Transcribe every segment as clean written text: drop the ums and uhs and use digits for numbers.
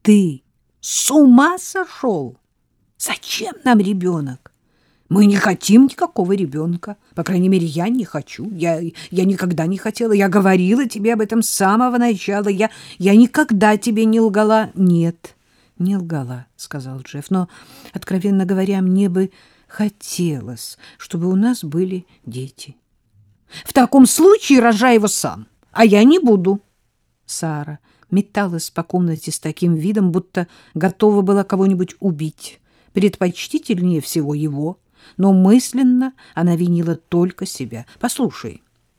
Ты с ума сошел? Зачем нам ребенок? Мы не хотим никакого ребенка. По крайней мере, я не хочу. Я никогда не хотела. Я говорила тебе об этом с самого начала. Я никогда тебе не лгала. Нет, не лгала, сказал Джефф. Но, откровенно говоря, мне бы хотелось, чтобы у нас были дети. В таком случае рожай его сам, а я не буду. Сара металась по комнате с таким видом, будто готова была кого-нибудь убить. Предпочтительнее всего его, но мысленно она винила только себя. Послушай,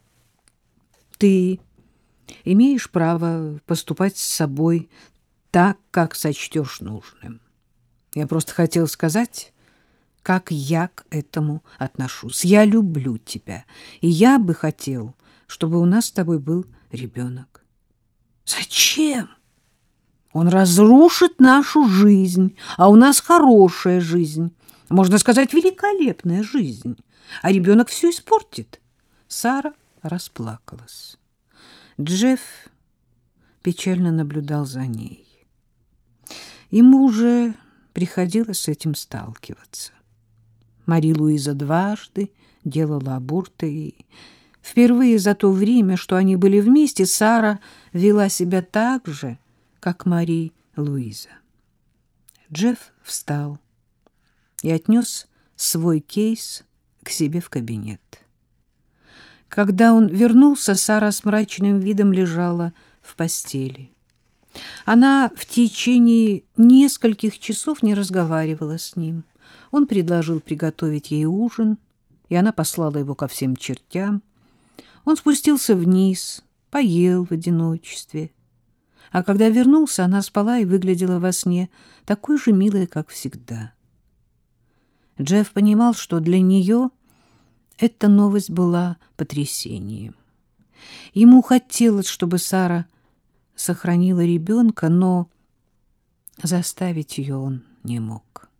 ты имеешь право поступать с собой так, как сочтешь нужным. Я просто хотел сказать, как я к этому отношусь. Я люблю тебя, и я бы хотел, чтобы у нас с тобой был ребенок. Зачем? Он разрушит нашу жизнь, а у нас хорошая жизнь. Можно сказать, великолепная жизнь. А ребенок все испортит. Сара расплакалась. Джефф печально наблюдал за ней. Ему уже приходилось с этим сталкиваться. Мари-Луиза дважды делала аборты, и впервые за то время, что они были вместе, Сара вела себя так же, как Мари-Луиза. Джефф встал и отнес свой кейс к себе в кабинет. Когда он вернулся, Сара с мрачным видом лежала в постели. Она в течение нескольких часов не разговаривала с ним. Он предложил приготовить ей ужин, и она послала его ко всем чертям. Он спустился вниз, поел в одиночестве. А когда вернулся, она спала и выглядела во сне такой же милой, как всегда. Джефф понимал, что для нее эта новость была потрясением. Ему хотелось, чтобы Сара сохранила ребенка, но заставить ее он не мог.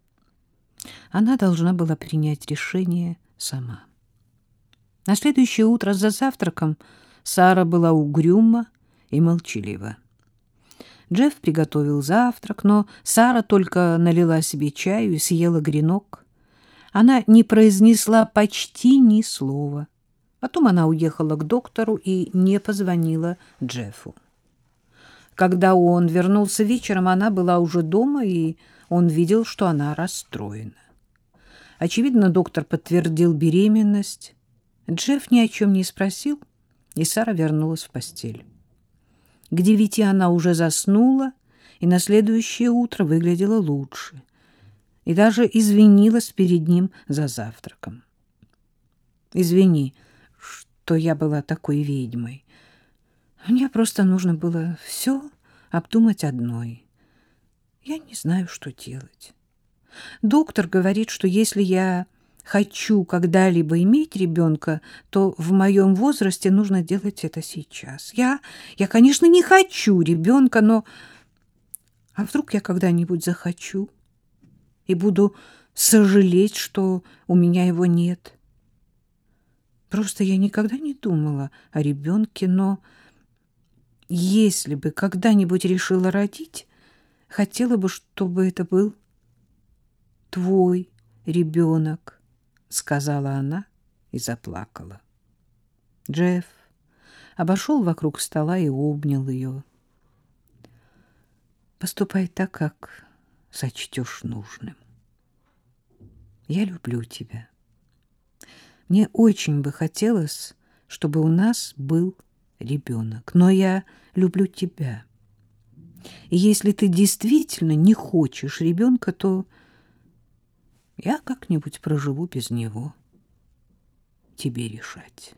Она должна была принять решение сама. На следующее утро за завтраком Сара была угрюма и молчалива. Джефф приготовил завтрак, но Сара только налила себе чаю и съела гренок. Она не произнесла почти ни слова. Потом она уехала к доктору и не позвонила Джеффу. Когда он вернулся вечером, она была уже дома, и он видел, что она расстроена. Очевидно, доктор подтвердил беременность. Джефф ни о чем не спросил, и Сара вернулась в постель. К 9 она уже заснула, и на следующее утро выглядела лучше, и даже извинилась перед ним за завтраком. «Извини, что я была такой ведьмой. Мне просто нужно было все обдумать одной. Я не знаю, что делать. Доктор говорит, что если я хочу когда-либо иметь ребенка, то в моем возрасте нужно делать это сейчас. Я, конечно, не хочу ребенка, но... А вдруг я когда-нибудь захочу и буду сожалеть, что у меня его нет? Просто я никогда не думала о ребенке, но если бы когда-нибудь решила родить, хотела бы, чтобы это был твой ребенок, — сказала она и заплакала. Джефф обошел вокруг стола и обнял ее. «Поступай так, как сочтешь нужным. Я люблю тебя. Мне очень бы хотелось, чтобы у нас был ребенок, но я люблю тебя. И если ты действительно не хочешь ребенка, то я как-нибудь проживу без него. Тебе решать».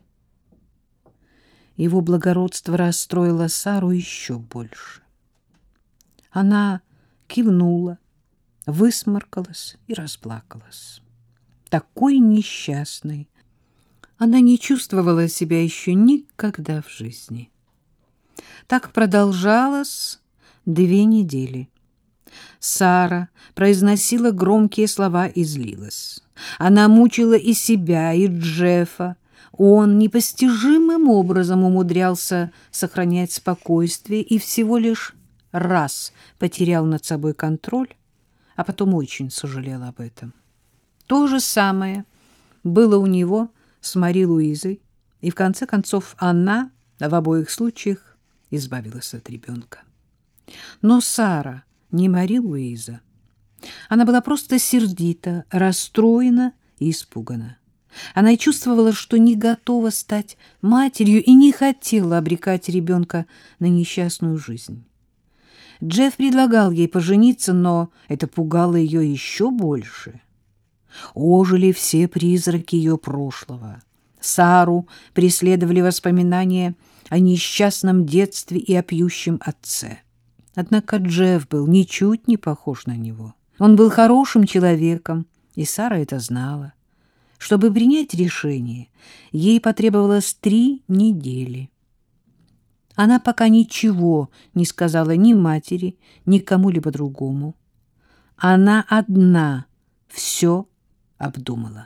Его благородство расстроило Сару еще больше. Она кивнула, высморкалась и расплакалась. Такой несчастной она не чувствовала себя еще никогда в жизни. Так продолжалось 2 недели. Сара произносила громкие слова и злилась. Она мучила и себя, и Джеффа. Он непостижимым образом умудрялся сохранять спокойствие и всего лишь раз потерял над собой контроль, а потом очень сожалел об этом. То же самое было у него с Мари Луизой, и в конце концов она в обоих случаях избавилась от ребенка. Но Сара не Мари Луиза. Она была просто сердита, расстроена и испугана. Она чувствовала, что не готова стать матерью и не хотела обрекать ребенка на несчастную жизнь. Джефф предлагал ей пожениться, но это пугало ее еще больше. Ожили все призраки ее прошлого. Сару преследовали воспоминания о несчастном детстве и о пьющем отце. Однако Джефф был ничуть не похож на него. Он был хорошим человеком, и Сара это знала. Чтобы принять решение, ей потребовалось 3 недели. Она пока ничего не сказала ни матери, ни кому-либо другому. Она одна все обдумала.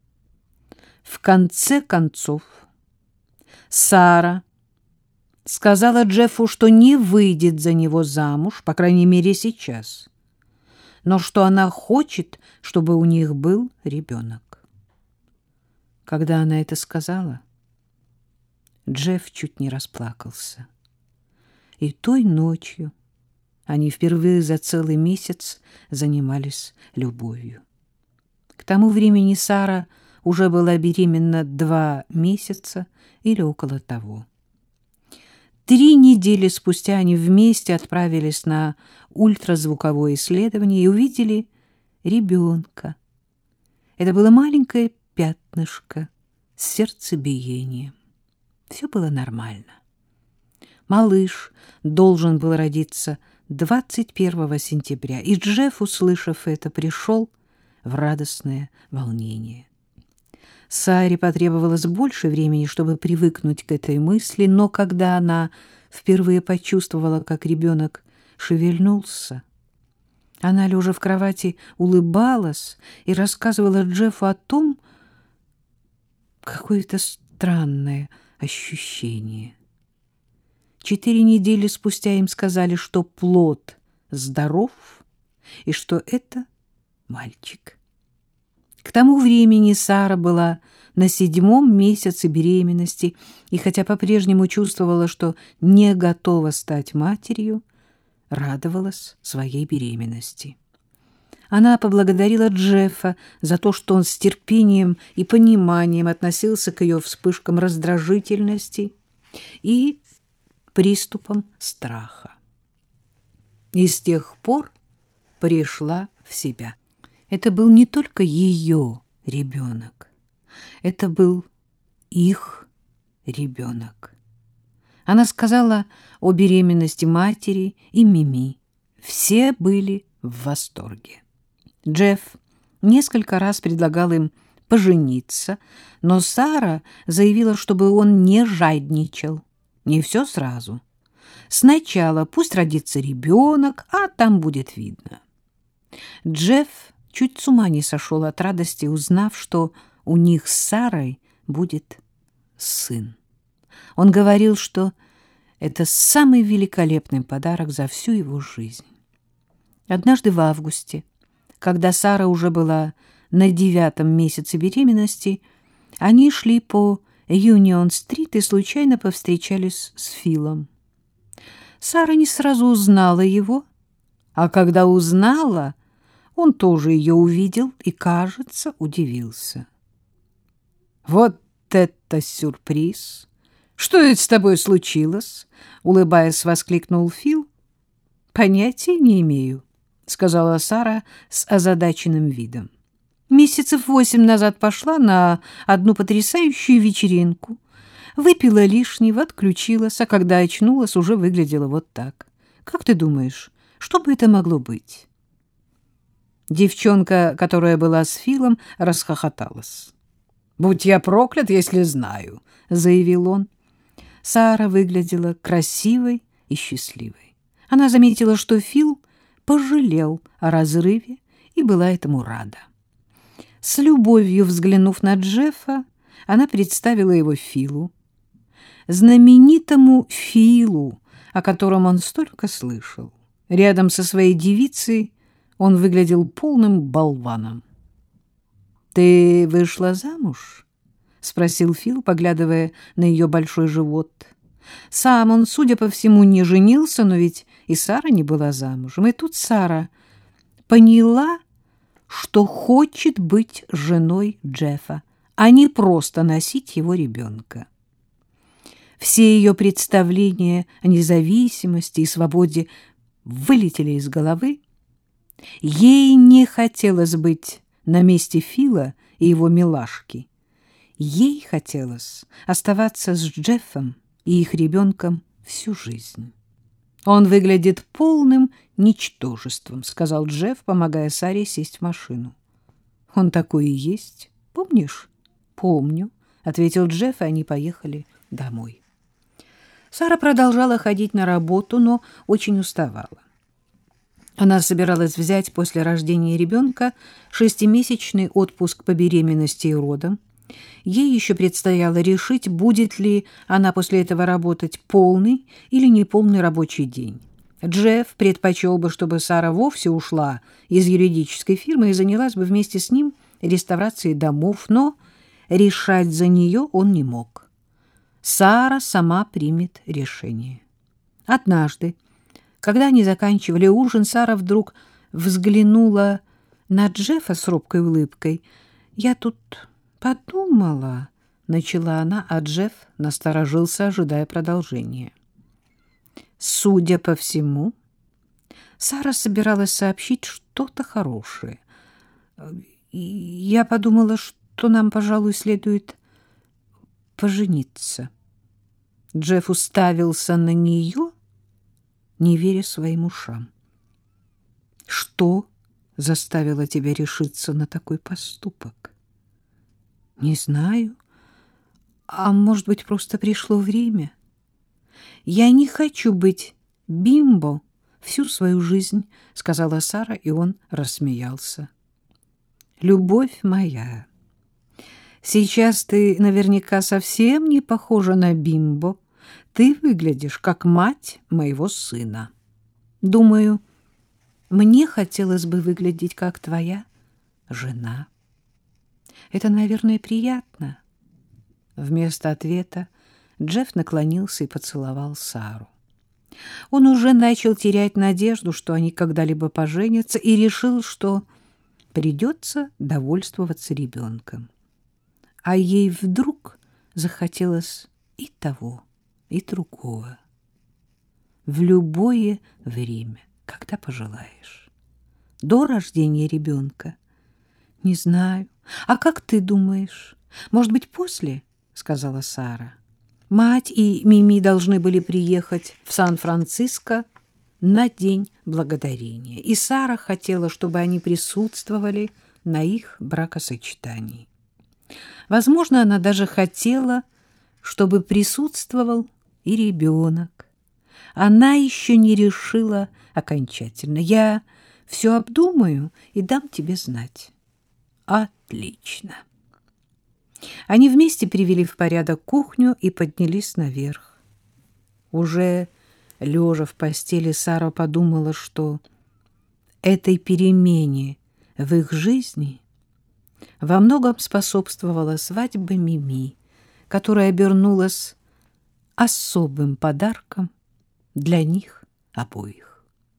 В конце концов, Сара сказала Джеффу, что не выйдет за него замуж, по крайней мере, сейчас, но что она хочет, чтобы у них был ребенок. Когда она это сказала, Джефф чуть не расплакался. И той ночью они впервые за целый месяц занимались любовью. К тому времени Сара уже была беременна 2 месяца или около того. 3 недели спустя они вместе отправились на ультразвуковое исследование и увидели ребенка. Это было маленькое пятнышко с сердцебиением. Все было нормально. Малыш должен был родиться 21 сентября, и Джефф, услышав это, пришел в радостное волнение. Саре потребовалось больше времени, чтобы привыкнуть к этой мысли, но когда она впервые почувствовала, как ребенок шевельнулся, она, лежа в кровати, улыбалась и рассказывала Джеффу о том, какое-то странное ощущение. 4 недели спустя им сказали, что плод здоров и что это мальчик. К тому времени Сара была на 7-м месяце беременности, и хотя по-прежнему чувствовала, что не готова стать матерью, радовалась своей беременности. Она поблагодарила Джеффа за то, что он с терпением и пониманием относился к ее вспышкам раздражительности и приступам страха. И с тех пор пришла в себя. Это был не только ее ребенок, это был их ребенок. Она сказала о беременности матери и Мими. Все были в восторге. Джефф несколько раз предлагал им пожениться, но Сара заявила, чтобы он не жадничал. Не все сразу. Сначала пусть родится ребенок, а там будет видно. Джефф чуть с ума не сошел от радости, узнав, что у них с Сарой будет сын. Он говорил, что это самый великолепный подарок за всю его жизнь. Однажды в августе, когда Сара уже была на 9-м месяце беременности, они шли по Юнион-стрит и случайно повстречались с Филом. Сара не сразу узнала его, а когда узнала, он тоже ее увидел и, кажется, удивился. «Вот это сюрприз! Что это с тобой случилось?» — улыбаясь, воскликнул Фил. «Понятия не имею», — сказала Сара с озадаченным видом. «Месяцев 8 назад пошла на одну потрясающую вечеринку, выпила лишнего, отключилась, а когда очнулась, уже выглядела вот так. Как ты думаешь, что бы это могло быть?» Девчонка, которая была с Филом, расхохоталась. «Будь я проклят, если знаю», — заявил он. Сара выглядела красивой и счастливой. Она заметила, что Фил пожалел о разрыве и была этому рада. С любовью взглянув на Джеффа, она представила его Филу. Знаменитому Филу, о котором он столько слышал. Рядом со своей девицей он выглядел полным болваном. «Ты вышла замуж?» — спросил Фил, поглядывая на ее большой живот. Сам он, судя по всему, не женился, но ведь и Сара не была замужем. И тут Сара поняла, что хочет быть женой Джеффа, а не просто носить его ребенка. Все ее представления о независимости и свободе вылетели из головы. Ей не хотелось быть на месте Фила и его милашки. Ей хотелось оставаться с Джеффом и их ребенком всю жизнь. «Он выглядит полным ничтожеством», — сказал Джефф, помогая Саре сесть в машину. «Он такой и есть. Помнишь?» «Помню», — ответил Джефф, и они поехали домой. Сара продолжала ходить на работу, но очень уставала. Она собиралась взять после рождения ребенка 6-месячный отпуск по беременности и родам. Ей еще предстояло решить, будет ли она после этого работать полный или неполный рабочий день. Джефф предпочел бы, чтобы Сара вовсе ушла из юридической фирмы и занялась бы вместе с ним реставрацией домов, но решать за нее он не мог. Сара сама примет решение. Однажды, когда они заканчивали ужин, Сара вдруг взглянула на Джеффа с робкой улыбкой. «Я тут подумала», — начала она, а Джефф насторожился, ожидая продолжения. Судя по всему, Сара собиралась сообщить что-то хорошее. «Я подумала, что нам, пожалуй, следует пожениться». Джефф уставился на нее, не веря своим ушам. «Что заставило тебя решиться на такой поступок?» «Не знаю. А может быть, просто пришло время? Я не хочу быть бимбо всю свою жизнь», — сказала Сара, и он рассмеялся. «Любовь моя, сейчас ты наверняка совсем не похожа на бимбо. Ты выглядишь как мать моего сына. Думаю, мне хотелось бы выглядеть как твоя жена. Это, наверное, приятно». Вместо ответа Джефф наклонился и поцеловал Сару. Он уже начал терять надежду, что они когда-либо поженятся, и решил, что придется довольствоваться ребенком. А ей вдруг захотелось и того, и другого. В любое время, когда пожелаешь. До рождения ребенка? Не знаю. А как ты думаешь? Может быть, после? Сказала Сара. Мать и Мими должны были приехать в Сан-Франциско на День Благодарения, и Сара хотела, чтобы они присутствовали на их бракосочетании. Возможно, она даже хотела, чтобы присутствовал и ребенок. Она еще не решила окончательно. Я все обдумаю и дам тебе знать. Отлично. Они вместе привели в порядок кухню и поднялись наверх. Уже лежа в постели, Сара подумала, что этой перемене в их жизни во многом способствовала свадьба Мими, которая обернулась особым подарком для них обоих.